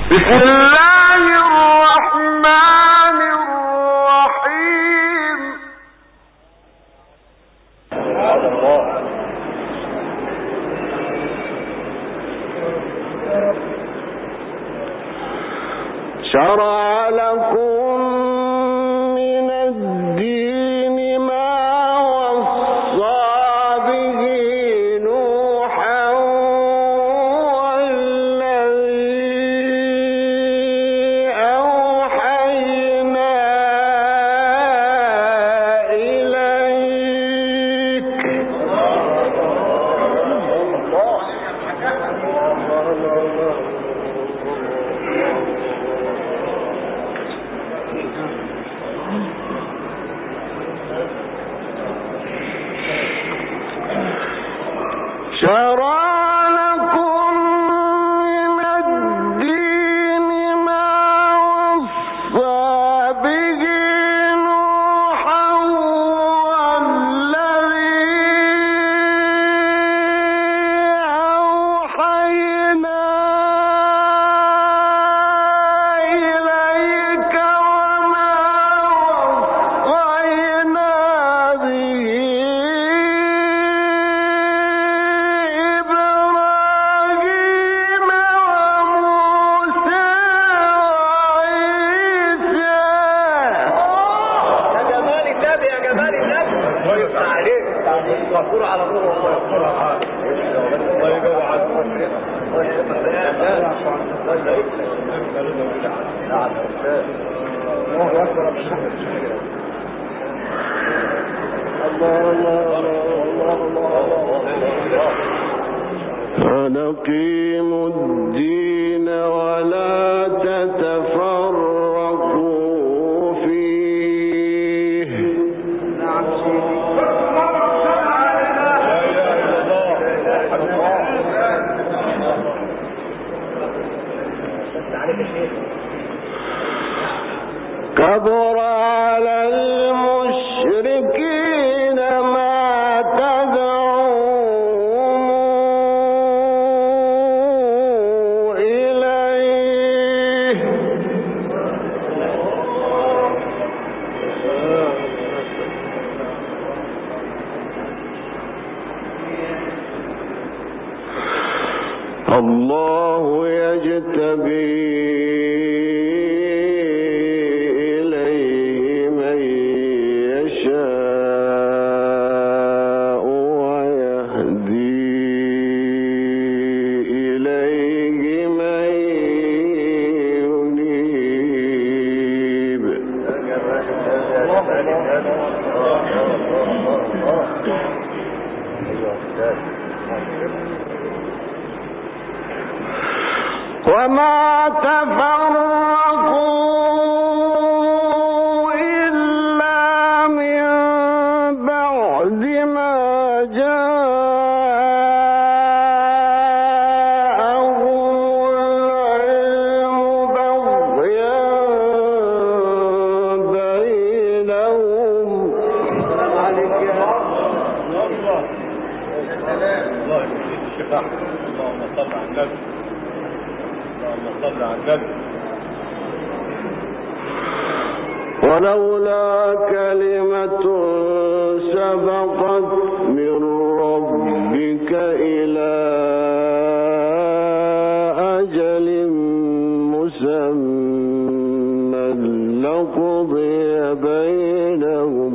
بسم الله الرحمن الرحيم. شرع لكم من الدين ما وصى به نوحا والذي أوحينا إليك شرع لكم من الدين ما وصى به نوحا والذي أوحينا إليك وما وصينا به إبراهيم وموسى وعيسى. يا جمال النبي الله يفتح عليك. مغفور على طول والله يغفر عليك. الله يجوع عنك. الله اكبر. فنقيموا الدين ولا تتفرقوا فيه كبر على المشركين ما تدعوهم إليه الله يجتبي إليه من يشاء ويهدي إليه من ينيب وما تفرقوا إلا من بعد ما جاءهم العلم بغيا بينهم ولولا كلمة سبقت من ربك إلى أجل مسمى لقضي بينهم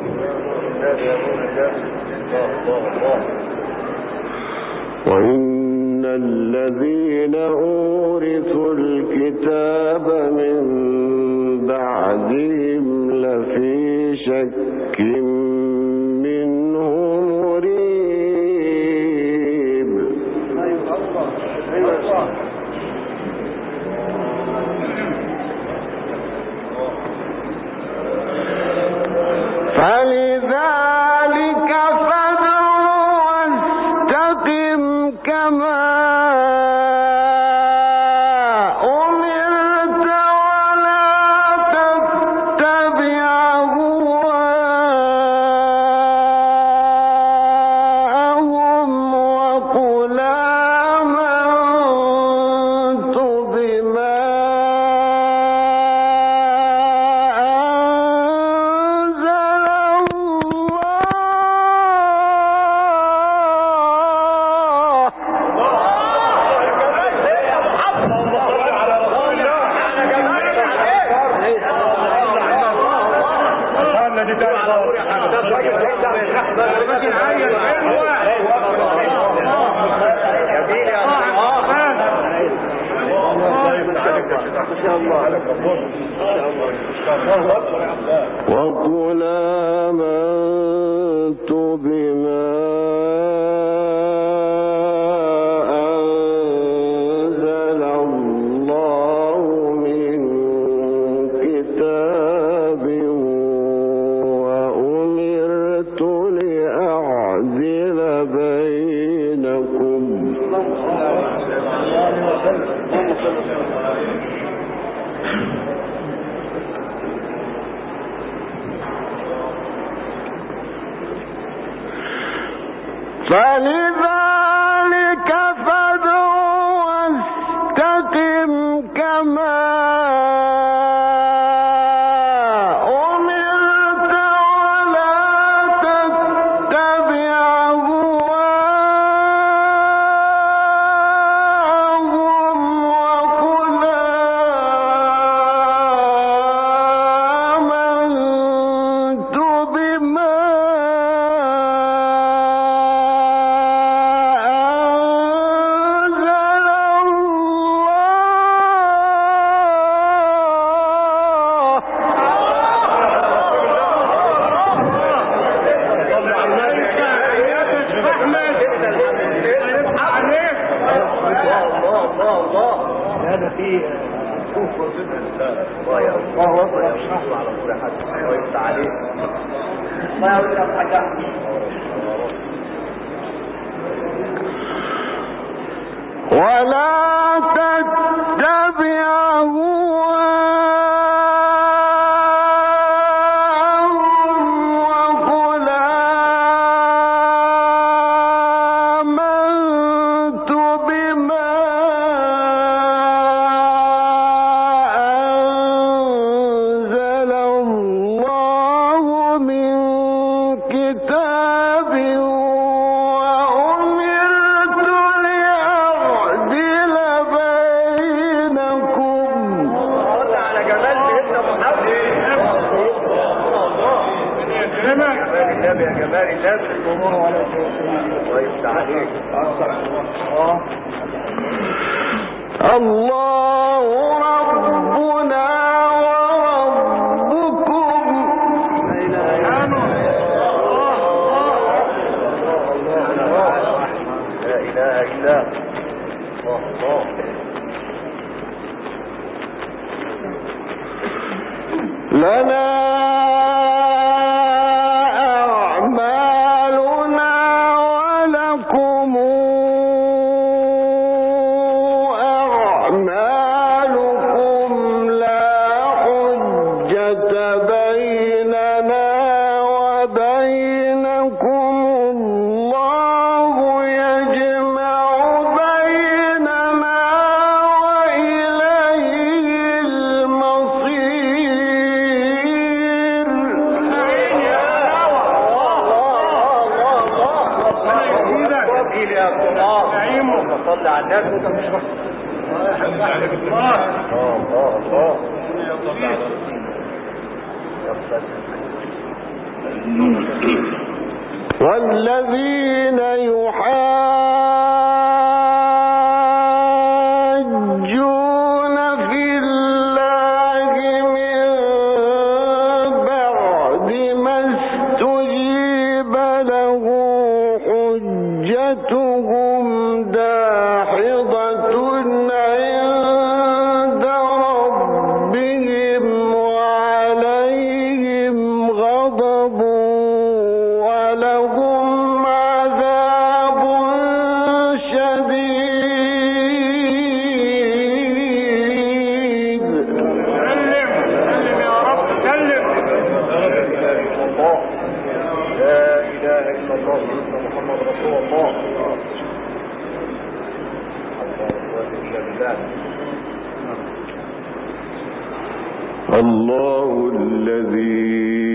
وإن الذين أورثوا الكتاب من بعدهم لفي شك منه مريب فلذلك فادع واستقم كما أمرت ولا تتبع أهواءهم شاء الله ان شاء الله. وقل آمنت بما أنزل الله من كتاب وأمرت لأعدل بينكم فلذلك فادع واستقم كما أمرت ولا تتبع أهواءهم وقل آمنت بما ولا تتبع أهواءهم وقل آمنت بما أنزل الله من كتاب وأمرت لأعدل بينكم على جمال سيدنا محمد. يا جمال الله ويفتح عليك. الله ربنا وربكم لا اله الا الله. لنا أعمالنا ولكم أعمالكم لا حجة بيننا وبينكم الله يجمع بيننا وإليه المصير. صلى على الناس وانت مش والذين يحاجون في الله من بعد ما استجيب له حجتهم داحضة عند ربهم وعليهم غضب ولهم عذاب شديد. سلم يا رب سلم. لا اله الا الله سيدنا محمد رسول الله. الله الذي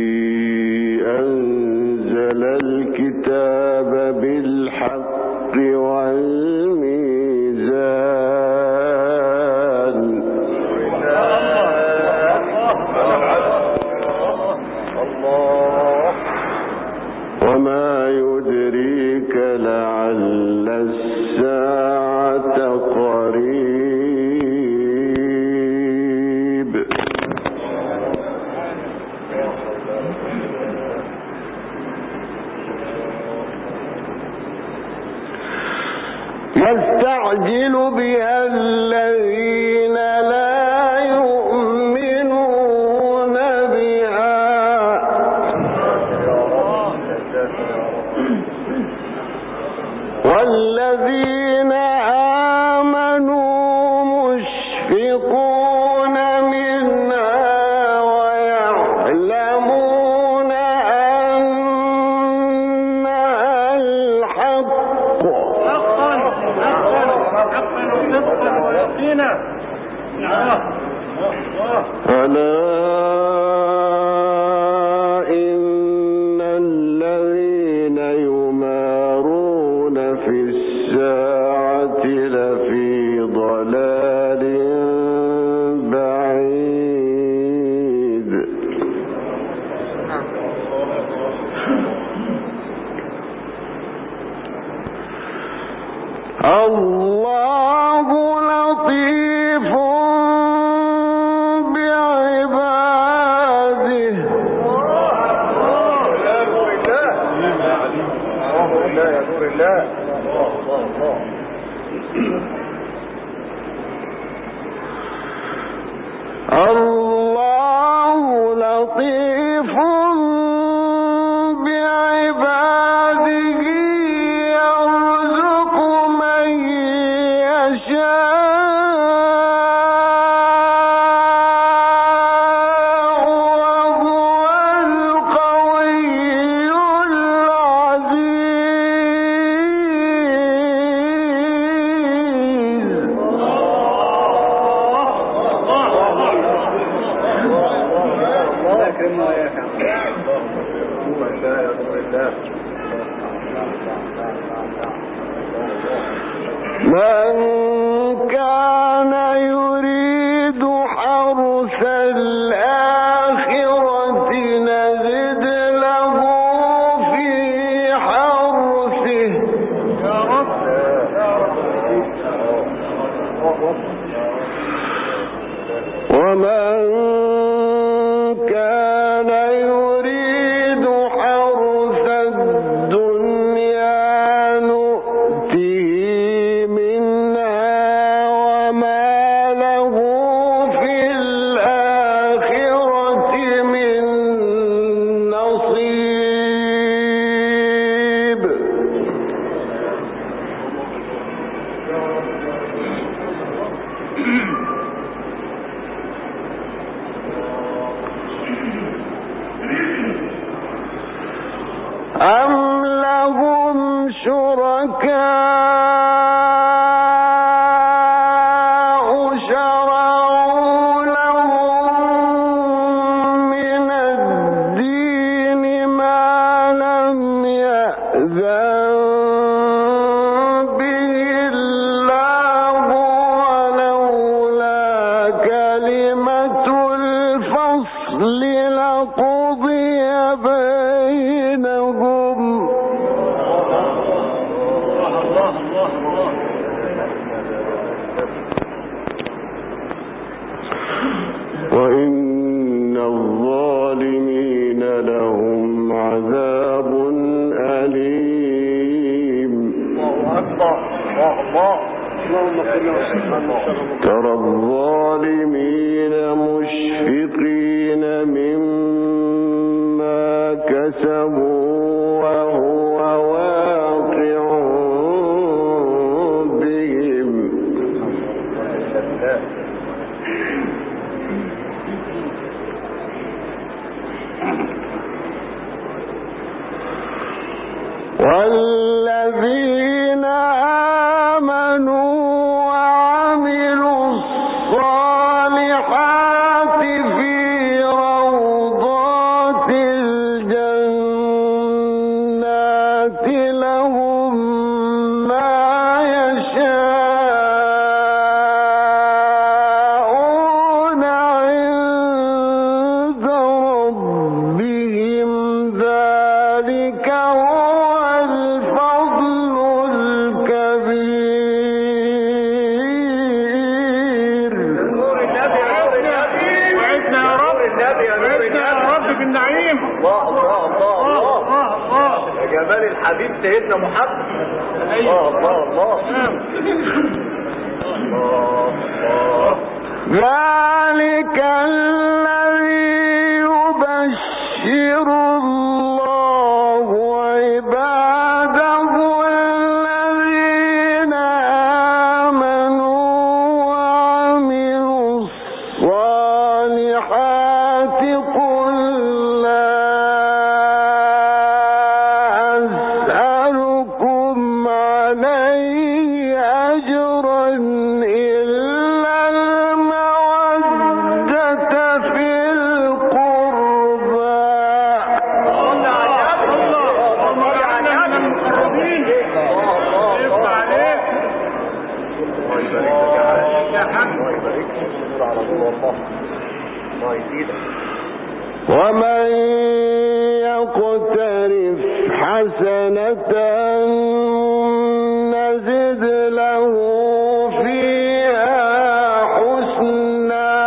أنزل الكتاب بالحق والميزان وما يدريك لعل الساعة قريب. يستعجل بها الذين لا يؤمنون بها والذين آمنوا مشفقون منها ويعلمون أنها الحق ألا إن الذين يمارون في الساعة لفي ضلال بعيد الله لطيف بعباده الله لطيف بعباده يرزق من يشاء وهو القوي من كان يريد حرث الآخرة نزد له في حرثه ومن كان يريد حرث الدنيا نؤته منها وما له في الآخرة من نصيب أم لهم شركاء شرعوا لهم من الدين ما لم يأذن به الله ولولا كلمة الفصل لقضي بينهم وإن الظالمين لهم عذاب أليم ترى الظالمين مشفقين مما كسبوا وهو واقع بهم والذين آمنوا وعملوا الصالحات في روضات الجنات لهم ما يشاءون عند ربهم ذلك هو الفضل الكبير. وعدنا يا رب بالنعيم. الله يا جمال الحبيب سيدنا محمد. الله ذلك الذي يبشر الله عباده الذين آمنوا وعملوا الصالحات قل لا أسألكم عليه أجرا إلا المودة في القربى. ومن يقترف حسنة نزد له فيها حسنا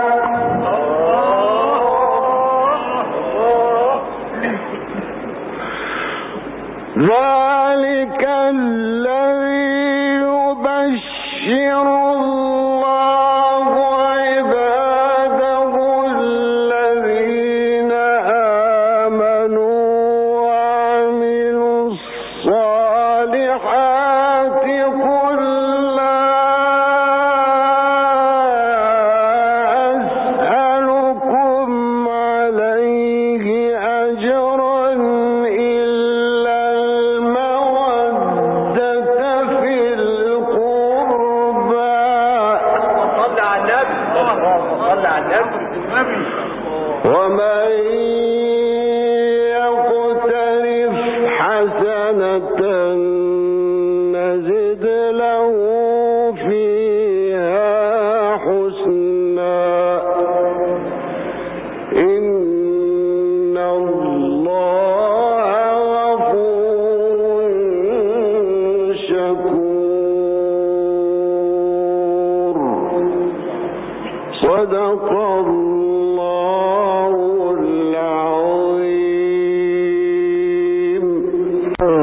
ذلك الذي يبشر الله عباده الذين آمنوا وعملوا الصالحات قل لا أسألكم عليه أجرا إلا المودة في القربى. ومن يقترف حسنة نزد له فيها حسنا إن الله غفور شكور. صدق الله